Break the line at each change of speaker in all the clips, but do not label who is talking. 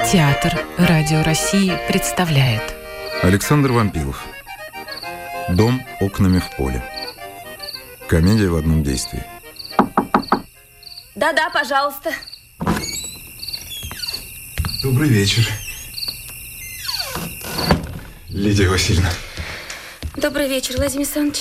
Театр Радио России представляет.
Александр Вампилов. Дом окнами в поле. Комедия в одном действии.
Да-да, пожалуйста.
Добрый вечер, Лидия Васильевна.
Добрый вечер, Владимир Александрович.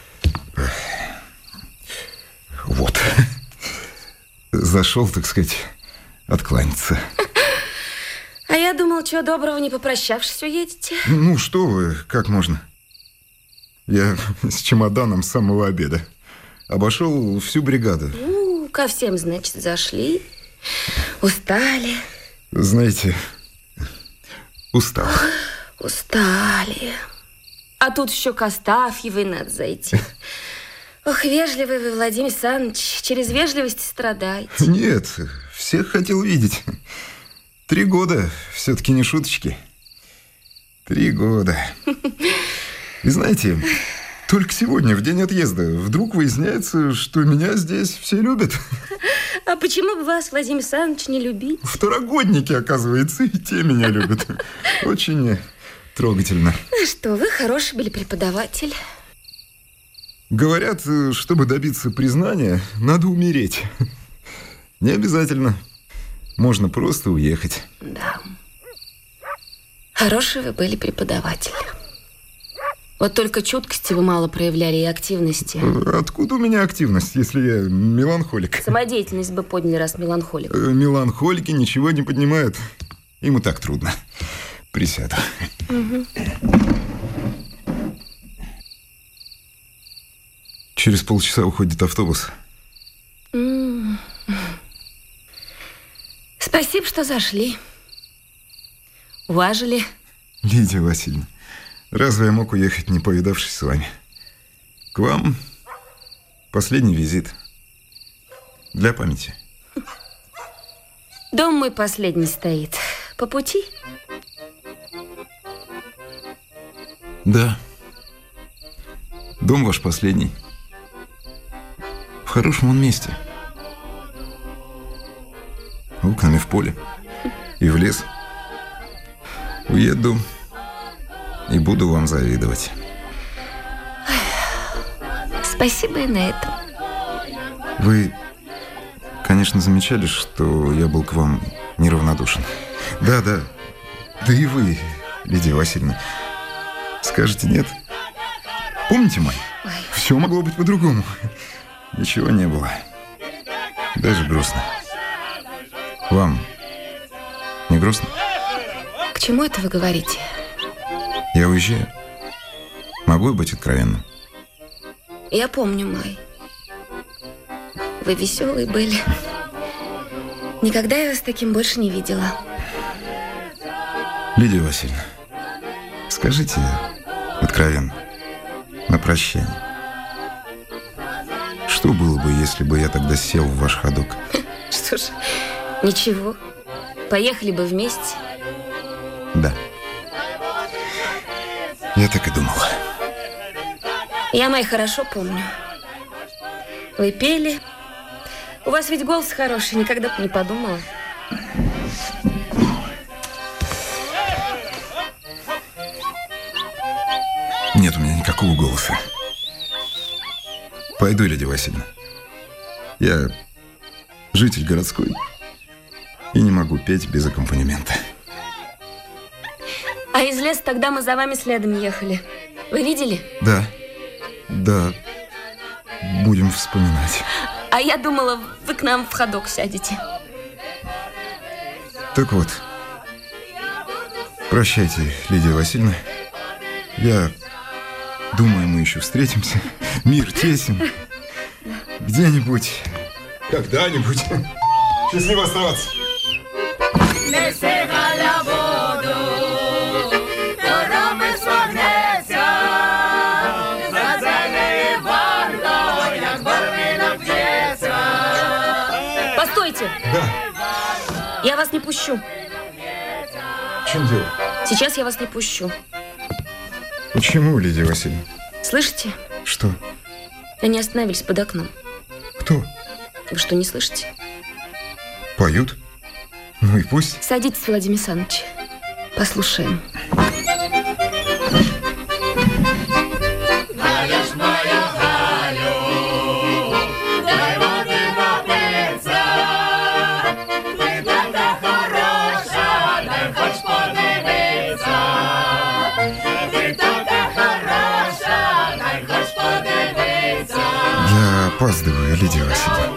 Вот. Зашел, так сказать, откланяться.
А я думал, чего доброго, не попрощавшись, уедете.
Ну, что вы, как можно? Я с чемоданом с самого обеда. Обошел всю бригаду.
Ко всем, значит, зашли. Устали.
Знаете, устал.
Устали. А тут еще к Астафьевой надо зайти. Ох, вежливый вы, Владимир Александрович. Через вежливость страдаете.
Нет, всех хотел видеть. 3 года, все-таки не шуточки. 3 года. И знаете, только сегодня, в день отъезда, вдруг выясняется, что меня здесь все любят.
А почему бы вас, Владимир Александрович, не любить?
Второгодники, оказывается, и те меня любят. Очень трогательно.
А что, вы хороший были преподаватель.
Говорят, чтобы добиться признания, надо умереть. Не обязательно. Можно просто уехать.
Да. Хороший вы были преподаватель. Вот только чуткости вы мало проявляли и активности.
Откуда у меня активность, если я меланхолик?
Самодеятельность бы подняли, раз меланхолик.
Меланхолики ничего не поднимают. Им и так трудно. Присяду.
Угу.
Через полчаса уходит автобус.
Спасибо, что зашли. Уважили.
Лидия Васильевна, разве я мог уехать, не повидавшись с вами? К вам последний визит. Для памяти.
Дом мой последний стоит. По пути?
Да. Дом ваш последний. В хорошем он месте. Окнами в поле. И в лес. Уеду и буду вам завидовать.
Спасибо и на этом.
Вы, конечно, замечали, что я был к вам неравнодушен. Да. Да и вы, Лидия Васильевна. Скажете нет? Помните май? Все могло быть по-другому. Ничего не было. Даже грустно. Вам не грустно?
К чему это вы говорите?
Я уезжаю. Могу быть откровенным?
Я помню, май. Вы веселые были. Никогда я вас таким больше не видела.
Лидия Васильевна, скажите откровенно, на прощание. Что было бы, если бы я тогда сел в ваш ходок?
Что ж, ничего. Поехали бы вместе.
Да. Я так и думала.
Я, май, хорошо помню. Вы пели. У вас ведь голос хороший, никогда бы не подумала.
Нет у меня никакого голоса. Пойду, Лидия Васильевна. Я житель городской и не могу петь без аккомпанемента.
А из леса тогда мы за вами следом ехали. Вы видели?
Да. Будем вспоминать.
А я думала, вы к нам в ходок сядете.
Так вот. Прощайте, Лидия Васильевна. Я думаю, мы еще встретимся. Мир тесен. Где-нибудь. Когда-нибудь. Счастливо оставаться.
Постойте.
Да.
Я вас не пущу.
В чем дело?
Сейчас я вас не пущу.
Почему, Лидия Васильевна?
Слышите?
Что?
Они остановились под окном.
Кто?
Вы что, не слышите?
Поют? Ну и пусть.
Садитесь, Владимир Александрович. Послушаем.
Я опаздываю, Лидия Васильевна.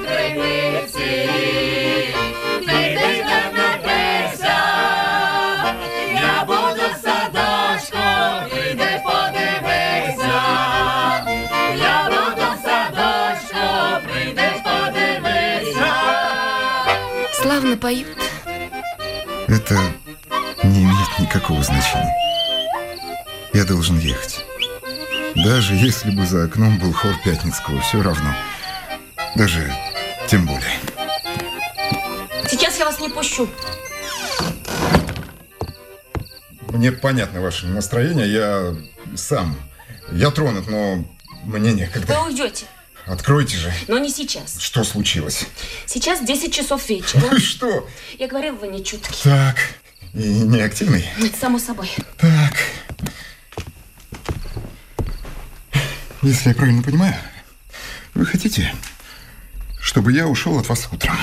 Славно поют.
Это не имеет никакого значения. Я должен ехать. Даже если бы за окном был хор Пятницкого, все равно. Даже тем более.
Сейчас я вас не пущу.
Мне понятно ваше настроение. Я тронут, но мне некогда.
Вы уйдете.
Откройте же.
Но не сейчас.
Что случилось?
Сейчас 10 часов вечера.
Ну и что?
Я говорила, вы не чуткий.
Так, и не активный?
Это само собой.
Так. Если я правильно понимаю, вы хотите, чтобы я ушел от вас утром?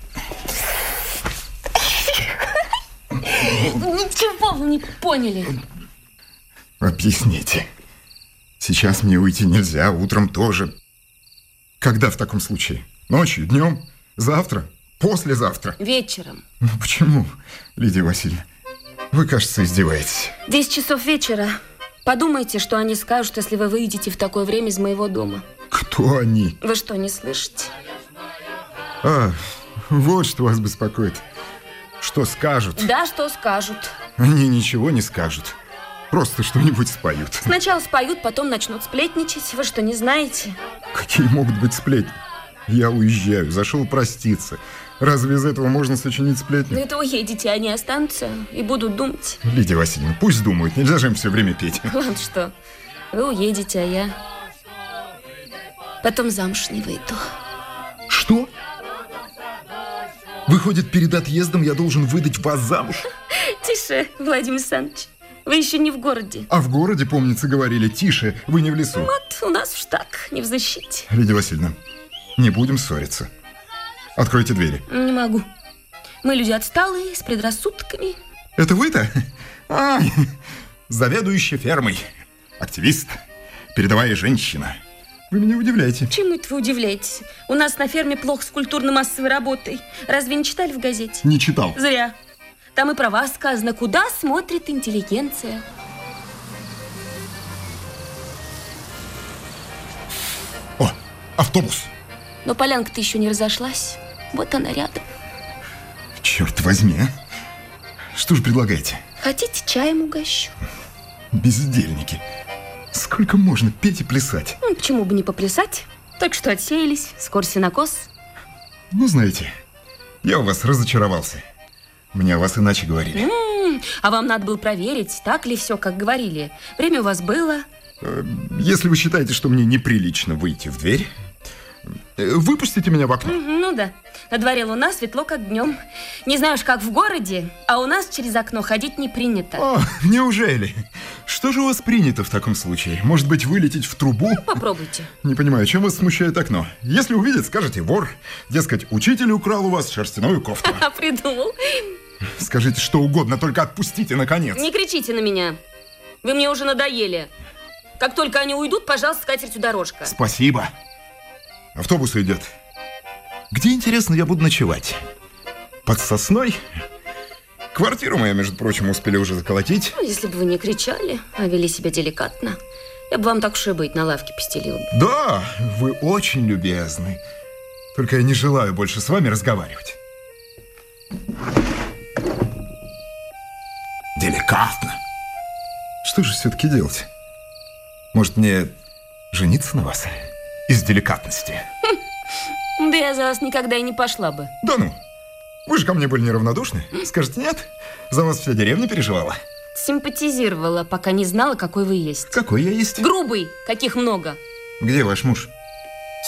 Ничего вы не поняли.
Объясните. Сейчас мне уйти нельзя, утром тоже. Когда в таком случае? Ночью, днем, завтра, послезавтра?
Вечером.
Ну почему, Лидия Васильевна? Вы, кажется, издеваетесь.
10 часов вечера. Подумайте, что они скажут, если вы выйдете в такое время из моего дома.
Кто они?
Вы что, не слышите?
А, вот что вас беспокоит. Что скажут?
Да, что скажут.
Они ничего не скажут. Просто что-нибудь споют.
Сначала споют, потом начнут сплетничать. Вы что, не знаете?
Какие могут быть сплетни? Я уезжаю, зашел проститься. Разве из этого можно сочинить сплетни?
Это уедете, они останутся и будут думать.
Лидия Васильевна, пусть думают, нельзя же им все время петь.
Ладно, что? Вы уедете, а я потом замуж не выйду.
Что? Выходит, перед отъездом я должен выдать вас замуж?
Тише, Владимир Александрович. Вы еще не в городе.
А в городе, помнится, говорили, тише, вы не в лесу.
Вот, у нас уж так, не в защите.
Лидия Васильевна, не будем ссориться. Откройте двери.
Не могу. Мы люди отсталые, с предрассудками.
Это вы-то? Заведующая фермой. Активист. Передовая женщина. Вы меня удивляете.
Чему это вы удивляетесь? У нас на ферме плохо с культурно-массовой работой. Разве не читали в газете?
Не читал.
Зря. Там и про вас сказано, куда смотрит интеллигенция.
О, автобус.
Но полянка-то еще не разошлась. Вот она рядом.
Черт возьми, а? Что же предлагаете?
Хотите, чаем угощу?
Бездельники. Сколько можно петь и плясать?
Ну, почему бы не поплясать? Только что отсеялись, скоро сенокос.
Ну, знаете, я у вас разочаровался. Мне о вас иначе говорили.
А вам надо было проверить, так ли все, как говорили. Время у вас было.
Если вы считаете, что мне неприлично выйти в дверь, выпустите меня в окно.
Ну да. На дворе луна, светло, как днем. Не знаю уж, как в городе, а у нас через окно ходить не принято.
О, неужели? Что же у вас принято в таком случае? Может быть, вылететь в трубу?
Ну, попробуйте.
Не понимаю, чем вас смущает окно? Если увидят, скажете вор. Дескать, учитель украл у вас шерстяную кофту.
Придумал.
Скажите что угодно, только отпустите, наконец.
Не кричите на меня. Вы мне уже надоели. Как только они уйдут, пожалуйста, скатертью дорожка.
Спасибо. Автобус уйдет. Где, интересно, я буду ночевать? Под сосной? Квартиру мою, между прочим, успели уже заколотить.
Ну, если бы вы не кричали, а вели себя деликатно, я бы вам так уж и быть на лавке постелил.
Да, вы очень любезны. Только я не желаю больше с вами разговаривать. Деликатно. Что же все-таки делать? Может, мне жениться на вас? Из деликатности.
Да я за вас никогда и не пошла бы.
Да ну, вы же ко мне были неравнодушны. Скажете нет? За вас вся деревня переживала.
Симпатизировала, пока не знала, какой вы есть.
Какой я есть?
Грубый, каких много.
Где ваш муж?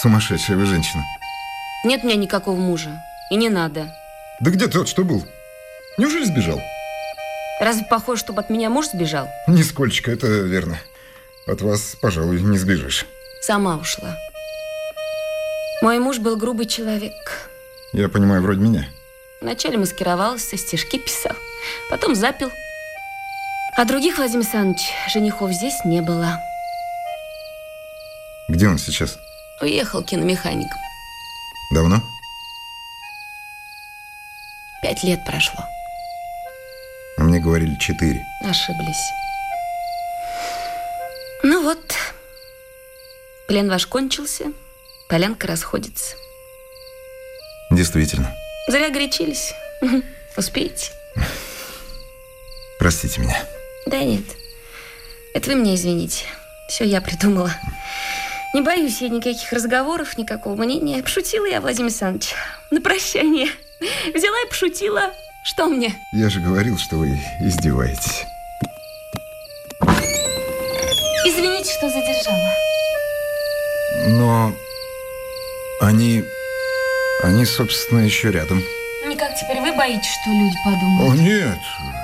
Сумасшедшая вы женщина.
Нет у меня никакого мужа. И не надо.
Да где тот, что был? Неужели сбежал?
Разве похоже, чтобы от меня муж сбежал?
Нисколько, это верно. От вас, пожалуй, не сбежишь.
Сама ушла. Мой муж был грубый человек.
Я понимаю, вроде меня.
Вначале маскировался, стишки писал, потом запил. А других, Владимир Александрович, женихов здесь не было.
Где он сейчас?
Уехал киномехаником.
Давно?
5 лет прошло.
А мне говорили 4.
Ошиблись. Ну вот, плен ваш кончился, полянка расходится.
Действительно.
Зря горячились. Успеете?
Простите меня.
Да нет, это вы меня извините. Все я придумала. Не боюсь я никаких разговоров, никакого мнения. Пошутила я, Владимир Александрович, на прощание. Взяла и пошутила. Что мне?
Я же говорил, что вы издеваетесь.
Извините, что задержала.
Но они, собственно, еще рядом.
Никак теперь вы боитесь, что люди подумают?
О, нет.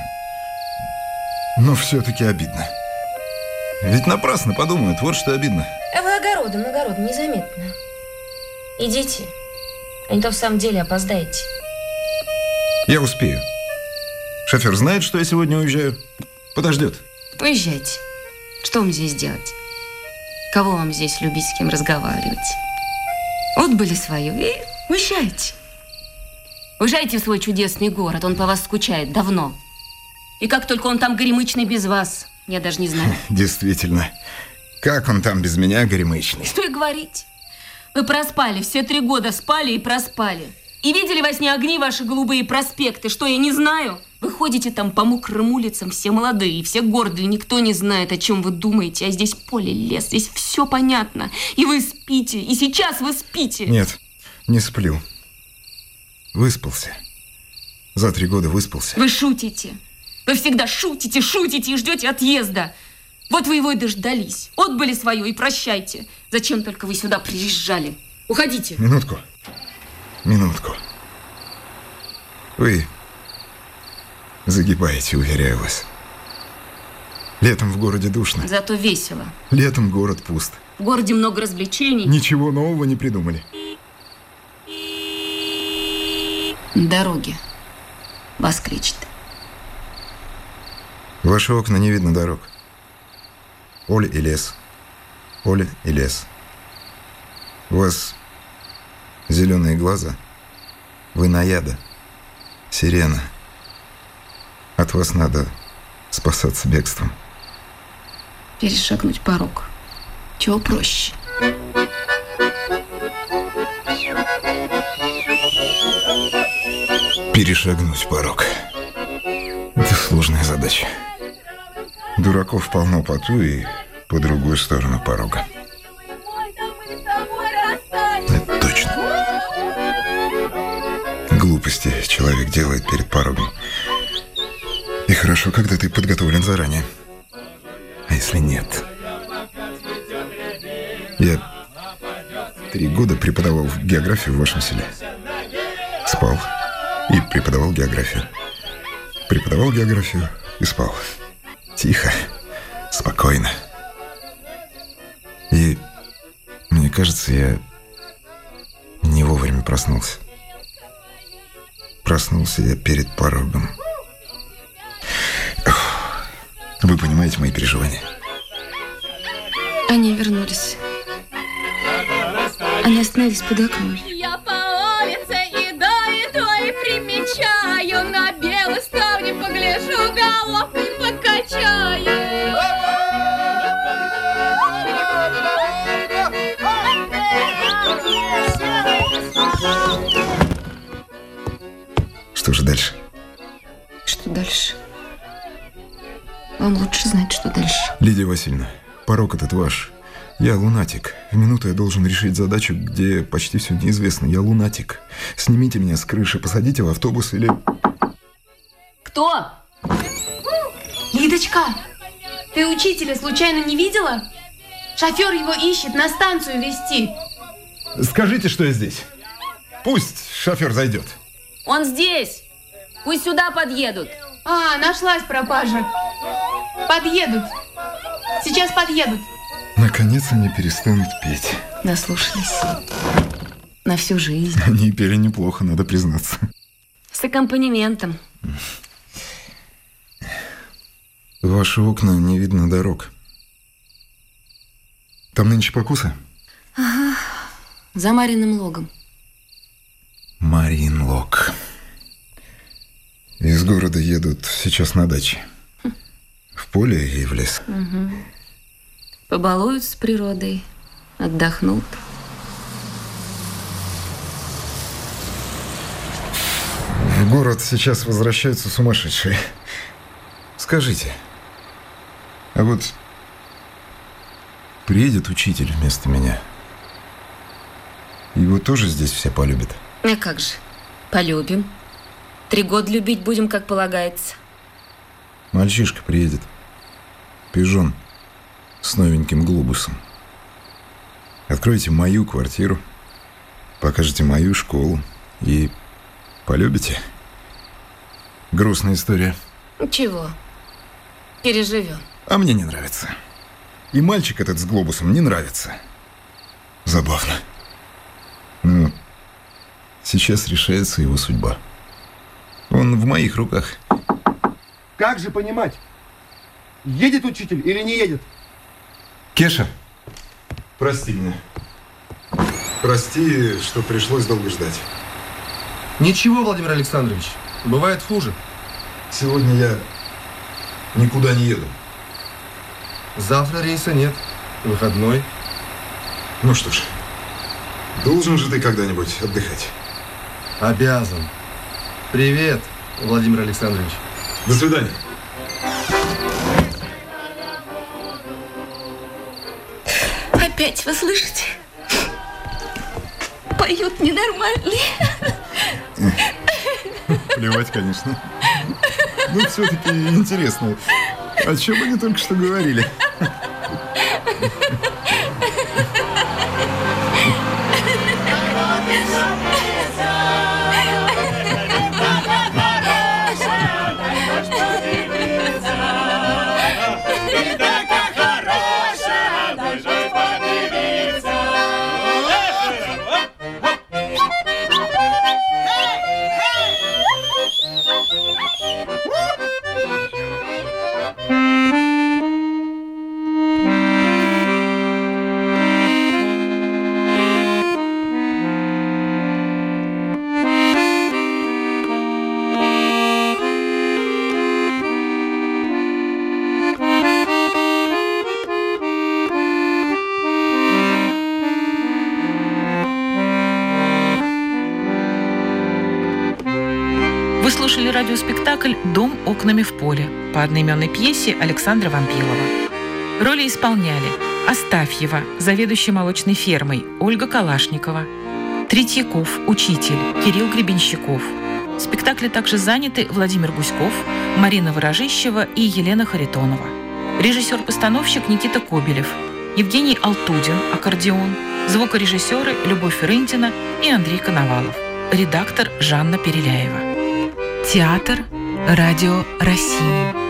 Но все-таки обидно. Ведь напрасно подумают, вот что обидно.
А вы огородом, незаметно. Идите, а не то в самом деле опоздаете.
Я успею. Шофер знает, что я сегодня уезжаю? Подождет.
Уезжайте. Что вам здесь делать? Кого вам здесь любить, с кем разговаривать? Отбыли свою и уезжайте. Уезжайте в свой чудесный город, он по вас скучает давно. И как только он там горемычный без вас, я даже не знаю.
Действительно. Как он там без меня горемычный?
Что и говорить. Вы проспали, все 3 года спали и проспали. И видели во сне огни ваши голубые проспекты. Что, я не знаю? Вы ходите там по мокрым улицам, все молодые, все гордые, никто не знает, о чем вы думаете. А здесь поле, лес, здесь все понятно. И вы спите, и сейчас вы спите.
Нет, не сплю. Выспался. За 3 года выспался.
Вы шутите. Вы всегда шутите и ждете отъезда. Вот вы его и дождались. Отбыли свое и прощайте. Зачем только вы сюда приезжали? Уходите.
Минутку. Вы загибаете, уверяю вас. Летом в городе душно.
Зато весело.
Летом город пуст.
В городе много развлечений.
Ничего нового не придумали.
Дороги. Вас кричит.
В ваши окна не видно дорог. Поле и лес. Поле и лес. У вас зеленые глаза. Вы наяда. Сирена. От вас надо спасаться бегством.
Перешагнуть порог. Чего проще?
Перешагнуть порог. Это сложная задача. Дураков полно по ту и по другую сторону порога. Это точно. Глупости человек делает перед порогом. И хорошо, когда ты подготовлен заранее. А если нет? Я 3 года преподавал географию в вашем селе. Спал и преподавал географию. Преподавал географию и спал. Тихо, спокойно. И мне кажется, я не вовремя проснулся. Проснулся я перед порогом. Вы понимаете мои переживания?
Они вернулись. Они остановились под окном.
Я по улице иду и примечаю, на белый ставни погляжу, головкой покачаю.
Что же дальше?
Что дальше? Вам лучше знать, что дальше.
Лидия Васильевна, порог этот ваш. Я лунатик. В минуту я должен решить задачу, где почти все неизвестно. Я лунатик. Снимите меня с крыши, посадите в автобус или...
Кто?
Лидочка, ты учителя случайно не видела? Шофер его ищет, на станцию везти.
Скажите, что я здесь. Пусть шофер зайдет.
Он здесь. Пусть сюда подъедут.
А, нашлась пропажа. Подъедут. Сейчас подъедут.
Наконец они перестанут петь.
Наслушались. На всю жизнь.
Они пели неплохо, надо признаться.
С аккомпанементом.
В ваши окна не видно дорог. Там нынче покуса?
Ага. За Мариным логом.
Марин лог. Из города едут сейчас на даче. В поле и в лес.
Угу. Побалуются с природой, отдохнут.
В город сейчас возвращаются сумасшедшие. Скажите, а вот приедет учитель вместо меня, его тоже здесь все полюбят?
А как же, полюбим. 3 года любить будем, как полагается.
Мальчишка приедет, пижон с новеньким глобусом. Откройте мою квартиру, покажете мою школу и полюбите. Грустная история.
Ничего, переживем.
А мне не нравится. И мальчик этот с глобусом не нравится. Забавно. Но сейчас решается его судьба. Он в моих руках.
Как же понимать, едет учитель или не едет?
Кеша, прости меня. Прости, что пришлось долго ждать.
Ничего, Владимир Александрович, бывает хуже.
Сегодня я никуда не еду.
Завтра рейса нет, выходной.
Ну что ж, должен же ты когда-нибудь отдыхать.
Обязан. Привет, Владимир Александрович.
До свидания.
Опять вы слышите? Поют ненормальные.
Плевать, конечно. Ну, все-таки интересно. О чем они только что говорили?
Вы слушали радиоспектакль «Дом окнами в поле» по одноименной пьесе Александра Вампилова. Роли исполняли Астафьева, заведующая молочной фермой, Ольга Калашникова, Третьяков, учитель, Кирилл Гребенщиков. В спектакле также заняты Владимир Гуськов, Марина Ворожищева и Елена Харитонова. Режиссер-постановщик Никита Кобелев, Евгений Алтудин, аккордеон, звукорежиссеры Любовь Рындина и Андрей Коновалов. Редактор Жанна Переляева. Театр «Радио России».